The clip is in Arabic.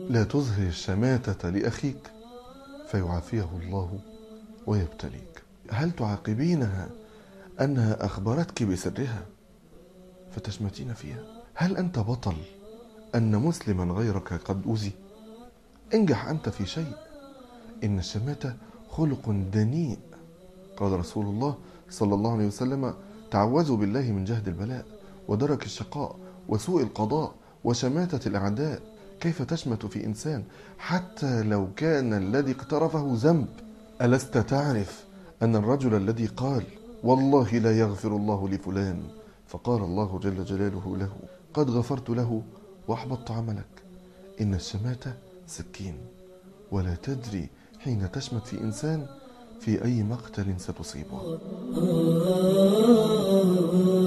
لا تظهر الشماتة لأخيك فيعافيه الله ويبتليك. هل تعاقبينها أنها أخبرتك بسرها فتشمتين فيها؟ هل أنت بطل أن مسلما غيرك قد أذي؟ انجح أنت في شيء. إن الشماتة خلق دنيء. قال رسول الله صلى الله عليه وسلم: تعوذوا بالله من جهد البلاء ودرك الشقاء وسوء القضاء وشماتة الأعداء. كيف تشمت في إنسان حتى لو كان الذي اقترفه ذنب؟ ألست تعرف أن الرجل الذي قال: والله لا يغفر الله لفلان، فقال الله جل جلاله له: قد غفرت له وأحبطت عملك. إن الشماتة سكين، ولا تدري حين تشمت في إنسان في أي مقتل ستصيبه.